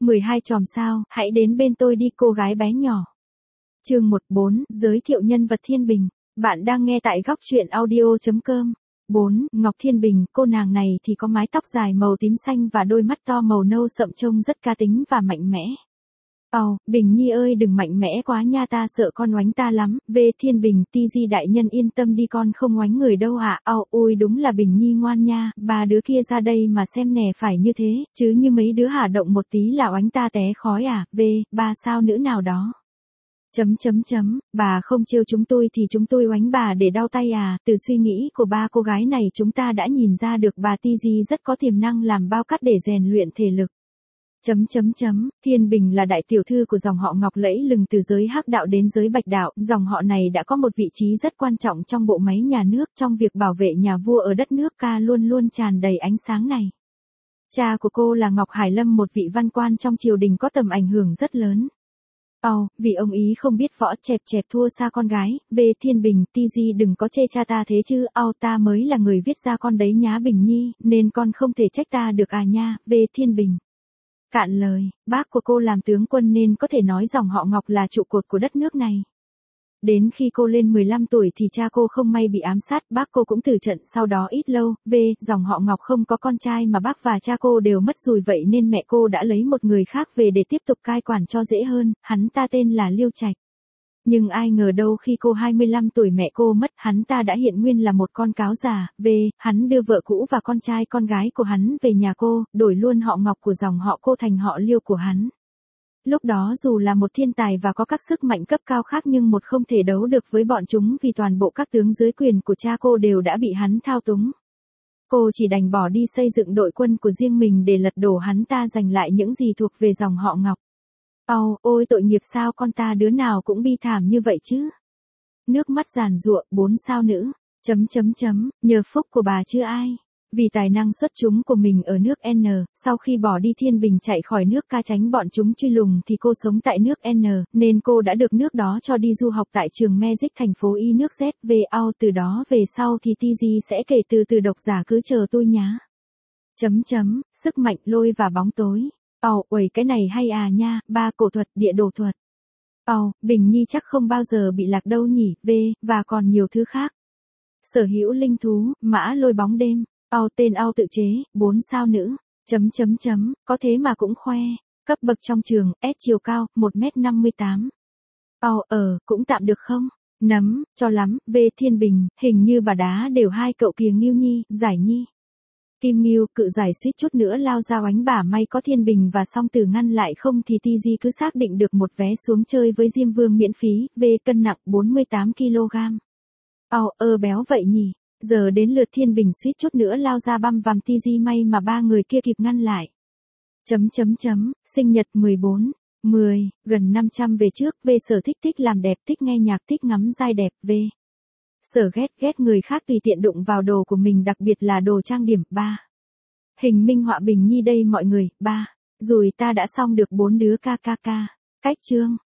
12 chòm sao, hãy đến bên tôi đi cô gái bé nhỏ. Chương 14, giới thiệu nhân vật Thiên Bình. Bạn đang nghe tại góc truyện audio.com. 4. Ngọc Thiên Bình, cô nàng này thì có mái tóc dài màu tím xanh và đôi mắt to màu nâu sậm trông rất cá tính và mạnh mẽ. Bình Nhi ơi đừng mạnh mẽ quá nha, ta sợ con oánh ta lắm. Về Thiên Bình, TG đại nhân yên tâm đi, con không oánh người đâu ạ. Ôi đúng là Bình Nhi ngoan nha, ba đứa kia ra đây mà xem nè, phải như thế, chứ như mấy đứa hả động một tí là oánh ta té khói à. Ba sao nữ nào đó. Bà không trêu chúng tôi thì chúng tôi oánh bà để đau tay à. Từ suy nghĩ của ba cô gái này chúng ta đã nhìn ra được bà TG rất có tiềm năng làm bao cát để rèn luyện thể lực. Thiên Bình là đại tiểu thư của dòng họ Ngọc lẫy lừng từ giới Hắc đạo đến giới Bạch đạo, dòng họ này đã có một vị trí rất quan trọng trong bộ máy nhà nước, trong việc bảo vệ nhà vua ở đất nước ca luôn luôn tràn đầy ánh sáng này. Cha của cô là Ngọc Hải Lâm, một vị văn quan trong triều đình có tầm ảnh hưởng rất lớn. Vì ông ý không biết võ, chẹp thua xa con gái. Thiên Bình, TG đừng có chê cha ta thế chứ. Ta mới là người viết ra con đấy nhá Bình Nhi, nên con không thể trách ta được à nha. Thiên Bình. Cạn lời, bác của cô làm tướng quân nên có thể nói dòng họ Ngọc là trụ cột của đất nước này. Đến khi cô lên 15 tuổi thì cha cô không may bị ám sát, bác cô cũng tử trận sau đó ít lâu. Dòng họ Ngọc không có con trai mà bác và cha cô đều mất rồi, vậy nên mẹ cô đã lấy một người khác về để tiếp tục cai quản cho dễ hơn, hắn ta tên là Liêu Trạch. Nhưng ai ngờ đâu khi cô 25 tuổi mẹ cô mất, hắn ta đã hiện nguyên là một con cáo già. Hắn đưa vợ cũ và con trai con gái của hắn về nhà cô, đổi luôn họ Ngọc của dòng họ cô thành họ Liêu của hắn. Lúc đó dù là một thiên tài và có các sức mạnh cấp cao khác nhưng một không thể đấu được với bọn chúng, vì toàn bộ các tướng dưới quyền của cha cô đều đã bị hắn thao túng. Cô chỉ đành bỏ đi xây dựng đội quân của riêng mình để lật đổ hắn ta, giành lại những gì thuộc về dòng họ Ngọc. Ôi tội nghiệp, sao con ta đứa nào cũng bi thảm như vậy chứ. Nước mắt giàn giụa, 4 sao nữ. Nhờ phúc của bà chứ ai. Vì tài năng xuất chúng của mình ở nước N, sau khi bỏ đi Thiên Bình chạy khỏi nước Ca tránh bọn chúng truy lùng thì cô sống tại nước N, nên cô đã được nước đó cho đi du học tại trường Magic thành phố Y nước Z. Từ đó về sau thì TG sẽ kể từ độc giả cứ chờ tôi nhá. Sức mạnh lôi và bóng tối. Uầy cái này hay à nha, ba cổ thuật, địa đồ thuật. Bình Nhi chắc không bao giờ bị lạc đâu nhỉ. Và còn nhiều thứ khác. Sở hữu linh thú, mã lôi bóng đêm. Tên tự chế, 4 sao nữ. Có thế mà cũng khoe. Cấp bậc trong trường, S chiều cao, 1m58. Cũng tạm được không? Nấm, cho lắm. Thiên Bình, hình như bà đá đều hai cậu kìa Ngưu Nhi, Giải Nhi. Kim Ngưu, cự giải suýt chút nữa lao ra oánh bả, may có Thiên Bình và Song Tử ngăn lại, không thì TG cứ xác định được một vé xuống chơi với Diêm Vương miễn phí. Cân nặng 48kg. Béo vậy nhỉ. Giờ đến lượt Thiên Bình suýt chút nữa lao ra băm vằm TG, may mà ba người kia kịp ngăn lại. Sinh nhật 14/10, gần 500 về trước. Sở thích làm đẹp, thích nghe nhạc, thích ngắm giai đẹp. Sở ghét người khác tùy tiện đụng vào đồ của mình, đặc biệt là đồ trang điểm. Hình minh họa Bình Nhi đây mọi người. Rồi ta đã xong được 4 đứa KKK. Cách chương.